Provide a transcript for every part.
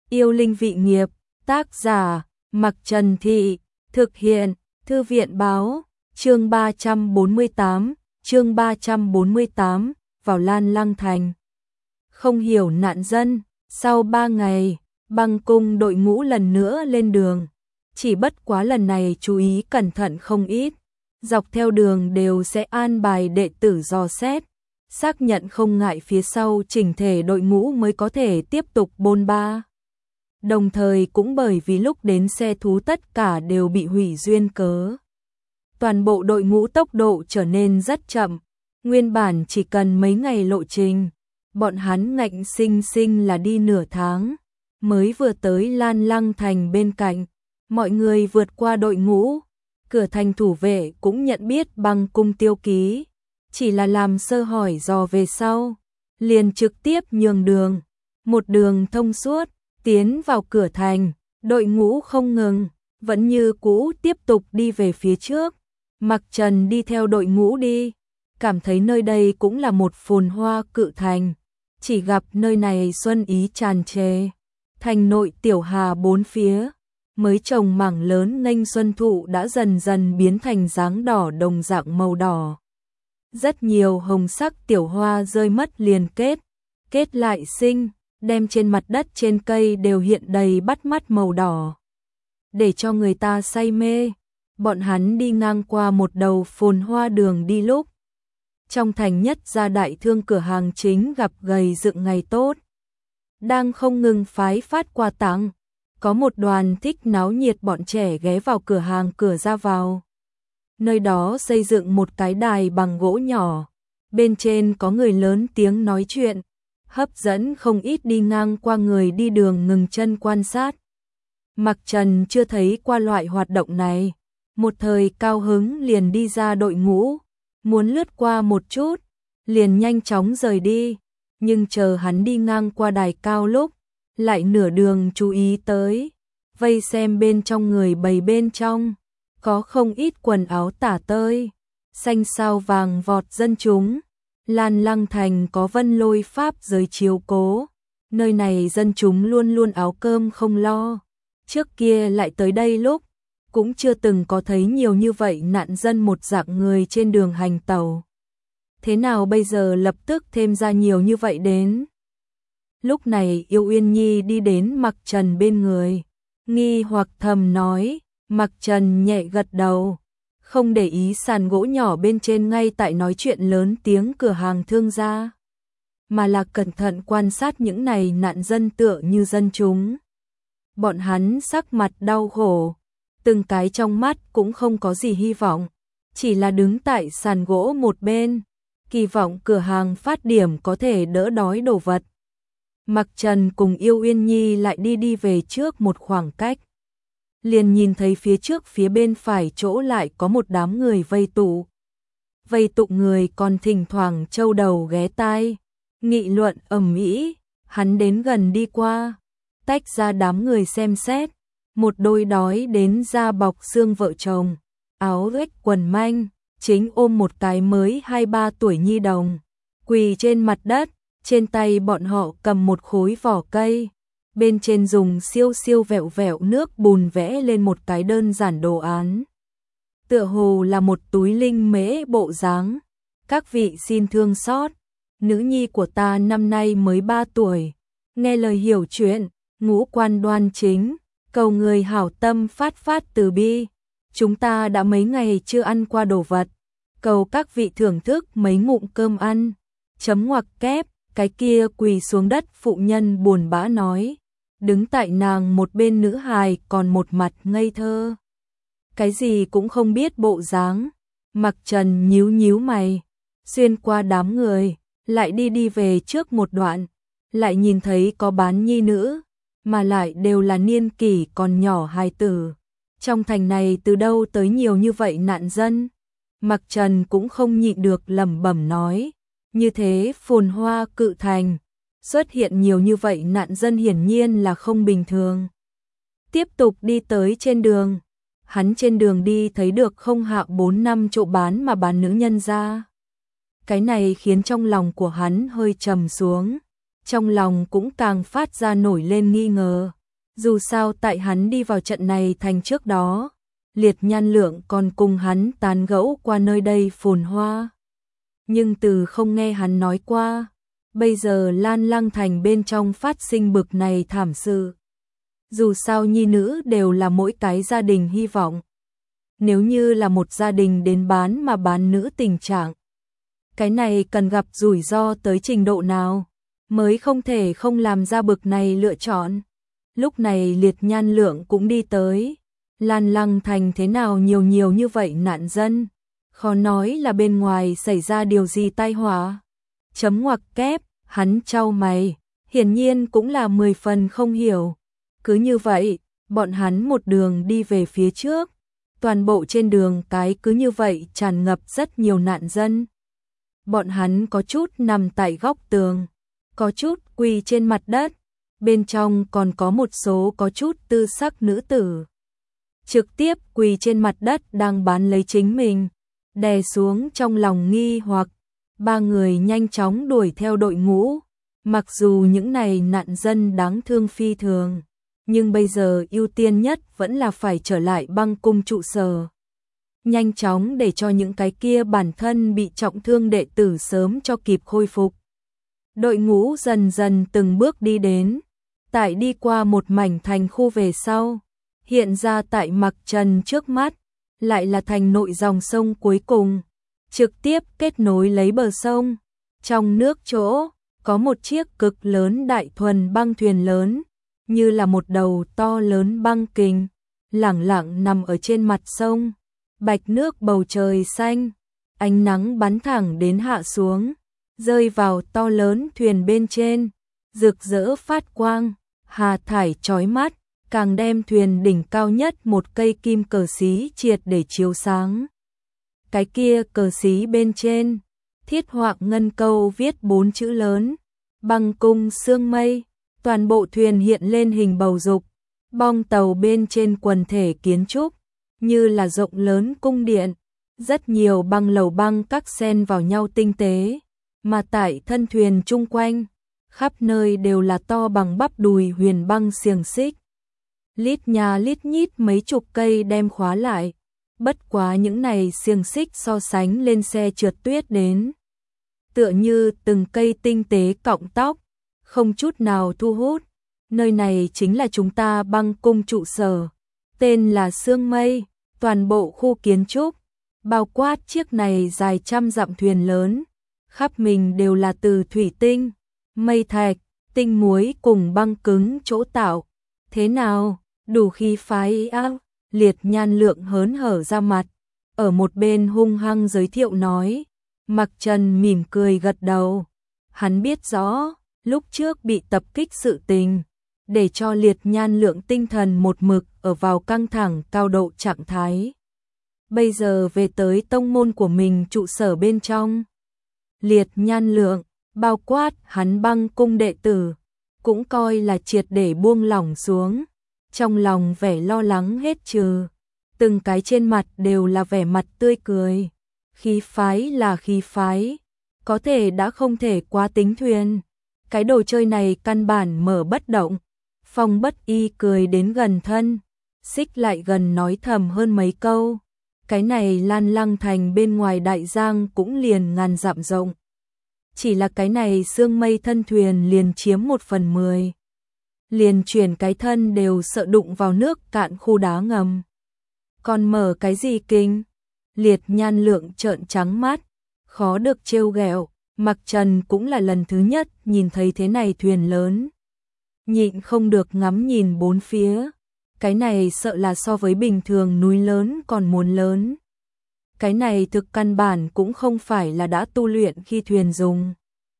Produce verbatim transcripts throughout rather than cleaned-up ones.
Yêu linh vị nghiệp, tác giả, Mặc Trần Thị, thực hiện, Thư viện báo, chương ba trăm bốn mươi tám, chương ba trăm bốn mươi tám, vào Lan Lăng Thành. Không hiểu nạn dân, sau ba ngày, băng cung đội ngũ lần nữa lên đường. Chỉ bất quá lần này chú ý cẩn thận không ít, dọc theo đường đều sẽ an bài đệ tử dò xét, xác nhận không ngại phía sau chỉnh thể đội ngũ mới có thể tiếp tục bôn ba. Đồng thời cũng bởi vì lúc đến xe thú tất cả đều bị hủy duyên cớ. Toàn bộ đội ngũ tốc độ trở nên rất chậm, nguyên bản chỉ cần mấy ngày lộ trình, bọn hắn ngạnh sinh sinh là đi nửa tháng, mới vừa tới Lan Lăng Thành bên cạnh, mọi người vượt qua đội ngũ, cửa thành thủ vệ cũng nhận biết băng cung tiêu ký, chỉ là làm sơ hỏi dò về sau, liền trực tiếp nhường đường, một đường thông suốt, tiến vào cửa thành, đội ngũ không ngừng, vẫn như cũ tiếp tục đi về phía trước. Mặc Trần đi theo đội ngũ đi, cảm thấy nơi đây cũng là một phồn hoa cự thành, chỉ gặp nơi này xuân ý tràn trề, thành nội tiểu hà bốn phía, mới trồng mảng lớn nghênh xuân thụ đã dần dần biến thành dáng đỏ đồng dạng màu đỏ. Rất nhiều hồng sắc tiểu hoa rơi mất liền kết, kết lại sinh, đem trên mặt đất trên cây đều hiện đầy bắt mắt màu đỏ, để cho người ta say mê. Bọn hắn đi ngang qua một đầu phồn hoa đường đi lúc, trong thành nhất gia đại thương cửa hàng chính gặp gầy dựng ngày tốt, đang không ngừng phái phát quà tặng, có một đoàn thích náo nhiệt bọn trẻ ghé vào cửa hàng cửa ra vào. Nơi đó xây dựng một cái đài bằng gỗ nhỏ, bên trên có người lớn tiếng nói chuyện, hấp dẫn không ít đi ngang qua người đi đường ngừng chân quan sát. Mặc Trần chưa thấy qua loại hoạt động này, một thời cao hứng liền đi ra đội ngũ, muốn lướt qua một chút, liền nhanh chóng rời đi, nhưng chờ hắn đi ngang qua đài cao lúc, lại nửa đường chú ý tới, vây xem bên trong người bầy bên trong, có không ít quần áo tả tơi, xanh sao vàng vọt dân chúng. Lan Lăng Thành có Vân Lôi pháp giới chiếu cố, nơi này dân chúng luôn luôn áo cơm không lo, trước kia lại tới đây lúc, cũng chưa từng có thấy nhiều như vậy nạn dân một dạng người trên đường hành tàu. Thế nào bây giờ lập tức thêm ra nhiều như vậy đến? Lúc này Yêu Uyên Nhi đi đến Mặc Trần bên người, nghi hoặc thầm nói. Mặc Trần nhẹ gật đầu, không để ý sàn gỗ nhỏ bên trên ngay tại nói chuyện lớn tiếng cửa hàng thương gia, mà là cẩn thận quan sát những này nạn dân tựa như dân chúng. Bọn hắn sắc mặt đau khổ, từng cái trong mắt cũng không có gì hy vọng, chỉ là đứng tại sàn gỗ một bên, kỳ vọng cửa hàng phát điểm có thể đỡ đói đồ vật. Mặc Trần cùng Yêu Uyên Nhi lại đi đi về trước một khoảng cách, liền nhìn thấy phía trước phía bên phải chỗ lại có một đám người vây tụ. Vây tụ người còn thỉnh thoảng châu đầu ghé tai, nghị luận ầm ĩ. Hắn đến gần đi qua, tách ra đám người xem xét, một đôi đói đến da bọc xương vợ chồng, áo rách quần manh, chính ôm một cái mới hai ba tuổi nhi đồng, quỳ trên mặt đất, trên tay bọn họ cầm một khối vỏ cây. Bên trên dùng siêu siêu vẹo vẹo nước bùn vẽ lên một cái đơn giản đồ án. Tựa hồ là một túi linh mễ bộ dáng. Các vị xin thương xót, nữ nhi của ta năm nay mới ba tuổi, nghe lời hiểu chuyện, ngũ quan đoan chính, cầu người hảo tâm phát phát từ bi. Chúng ta đã mấy ngày chưa ăn qua đồ vật, cầu các vị thưởng thức mấy ngụm cơm ăn. Chấm ngoặc kép, cái kia quỳ xuống đất phụ nhân buồn bã nói. Đứng tại nàng một bên nữ hài còn một mặt ngây thơ, cái gì cũng không biết bộ dáng. Mặc Trần nhíu nhíu mày, xuyên qua đám người, lại đi đi về trước một đoạn, lại nhìn thấy có bán nhi nữ, mà lại đều là niên kỷ còn nhỏ hài tử. Trong thành này từ đâu tới nhiều như vậy nạn dân? Mặc Trần cũng không nhịn được lẩm bẩm nói, như thế phồn hoa cự thành, xuất hiện nhiều như vậy nạn dân hiển nhiên là không bình thường. Tiếp tục đi tới trên đường, hắn trên đường đi thấy được không hạ bốn năm chỗ bán mà bán nữ nhân ra. Cái này khiến trong lòng của hắn hơi trầm xuống, trong lòng cũng càng phát ra nổi lên nghi ngờ, Dù sao tại hắn đi vào trận này thành trước đó, Liệt Nhan Lượng còn cùng hắn tán gẫu qua nơi đây phồn hoa. Nhưng từ không nghe hắn nói qua, bây giờ Lan Lăng thành bên trong phát sinh bực này thảm sự. Dù sao nhi nữ đều là mỗi cái gia đình hy vọng. Nếu như là một gia đình đến bán mà bán nữ tình trạng, cái này cần gặp rủi ro tới trình độ nào mới không thể không làm ra bực này lựa chọn. Lúc này Liệt Nhan Lượng cũng đi tới. Lan Lăng thành thế nào nhiều nhiều như vậy nạn dân, khó nói là bên ngoài xảy ra điều gì tai họa. Chấm ngoặc kép, hắn chau mày, hiển nhiên cũng là mười phần không hiểu. Cứ như vậy, bọn hắn một đường đi về phía trước, toàn bộ trên đường cái cứ như vậy tràn ngập rất nhiều nạn dân. Bọn hắn có chút nằm tại góc tường, có chút quỳ trên mặt đất, bên trong còn có một số có chút tư sắc nữ tử. Trực tiếp quỳ trên mặt đất đang bán lấy chính mình, đè xuống trong lòng nghi hoặc. Ba người nhanh chóng đuổi theo đội ngũ, mặc dù những này nạn dân đáng thương phi thường, nhưng bây giờ ưu tiên nhất vẫn là phải trở lại băng cung trụ sở. Nhanh chóng để cho những cái kia bản thân bị trọng thương đệ tử sớm cho kịp khôi phục. Đội ngũ dần dần từng bước đi đến, tại đi qua một mảnh thành khu về sau, hiện ra tại Mặc Trần trước mắt, lại là thành nội dòng sông cuối cùng, trực tiếp kết nối lấy bờ sông. Trong nước chỗ, có một chiếc cực lớn đại thuần băng thuyền lớn, như là một đầu to lớn băng kình, lẳng lặng nằm ở trên mặt sông. Bạch nước bầu trời xanh, ánh nắng bắn thẳng đến hạ xuống, rơi vào to lớn thuyền bên trên, rực rỡ phát quang, hà thải chói mắt, càng đem thuyền đỉnh cao nhất một cây kim cờ xí triệt để chiếu sáng. Cái kia cờ xí bên trên, thiết họa ngân câu viết bốn chữ lớn, băng cung sương mây, toàn bộ thuyền hiện lên hình bầu dục, bong tàu bên trên quần thể kiến trúc, như là rộng lớn cung điện, rất nhiều băng lầu băng các xen vào nhau tinh tế, mà tại thân thuyền chung quanh, khắp nơi đều là to bằng bắp đùi huyền băng xiềng xích. Lít nhà lít nhít mấy chục cây đem khóa lại, bất quá những này xiềng xích so sánh lên xe trượt tuyết đến. Tựa như từng cây tinh tế cọng tóc, không chút nào thu hút. Nơi này chính là chúng ta băng cung trụ sở, tên là Sương Mây, toàn bộ khu kiến trúc, bao quát chiếc này dài trăm dặm thuyền lớn, khắp mình đều là từ thủy tinh, mây thạch, tinh muối cùng băng cứng chỗ tạo. Thế nào, đủ khí phái ác? Liệt Nhan Lượng hớn hở ra mặt, ở một bên hung hăng giới thiệu nói. Mặc Trần mỉm cười gật đầu, hắn biết rõ, lúc trước bị tập kích sự tình, để cho Liệt Nhan Lượng tinh thần một mực ở vào căng thẳng cao độ trạng thái. Bây giờ về tới tông môn của mình trụ sở bên trong, Liệt Nhan Lượng, bao quát hắn băng cung đệ tử, cũng coi là triệt để buông lỏng xuống, trong lòng vẻ lo lắng hết trừ, từng cái trên mặt đều là vẻ mặt tươi cười. Khí phái là khí phái, có thể đã không thể quá tính thuyền. Cái đồ chơi này căn bản mở bất động. Phong Bất Y cười đến gần thân, xích lại gần nói thầm hơn mấy câu. Cái này Lan Lăng thành bên ngoài đại giang cũng liền ngàn dặm rộng. Chỉ là cái này sương mây thân thuyền liền chiếm một phần mười. Liền chuyển cái thân đều sợ đụng vào nước cạn khu đá ngầm. Còn mở cái gì kinh? Liệt Nhan Lượng trợn trắng mắt, khó được trêu ghẹo. Mặc Trần cũng là lần thứ nhất nhìn thấy thế này thuyền lớn, nhịn không được ngắm nhìn bốn phía. Cái này sợ là so với bình thường núi lớn còn muốn lớn. Cái này thực căn bản cũng không phải là đã tu luyện khi thuyền dùng,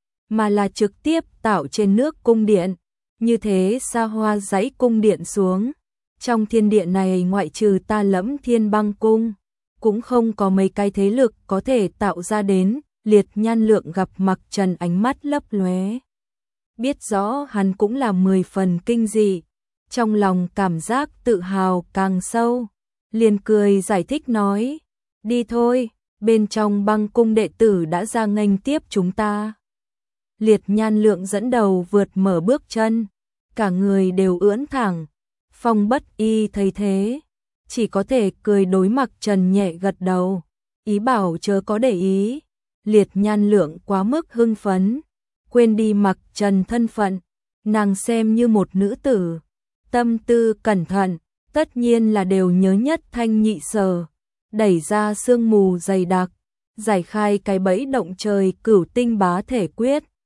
mà là trực tiếp tạo trên nước cung điện. Như thế xa hoa dãy cung điện xuống, trong thiên điện này ngoại trừ ta Lẫm Thiên Băng Cung, cũng không có mấy cái thế lực có thể tạo ra đến. Liệt Nhan Lượng gặp Mặc Trần ánh mắt lấp lóe, biết rõ hắn cũng là mười phần kinh dị, trong lòng cảm giác tự hào càng sâu, liền cười giải thích nói, đi thôi, bên trong băng cung đệ tử đã ra nghênh tiếp chúng ta. Liệt Nhan Lượng dẫn đầu vượt mở bước chân, cả người đều ưỡn thẳng, Phong Bất Y thấy thế, chỉ có thể cười đối Mặc Trần nhẹ gật đầu, ý bảo chớ có để ý. Liệt Nhan Lượng quá mức hưng phấn, quên đi Mặc Trần thân phận, nàng xem như một nữ tử, tâm tư cẩn thận, tất nhiên là đều nhớ nhất thanh nhị sở, đẩy ra sương mù dày đặc, giải khai cái bẫy động trời cửu tinh bá thể quyết,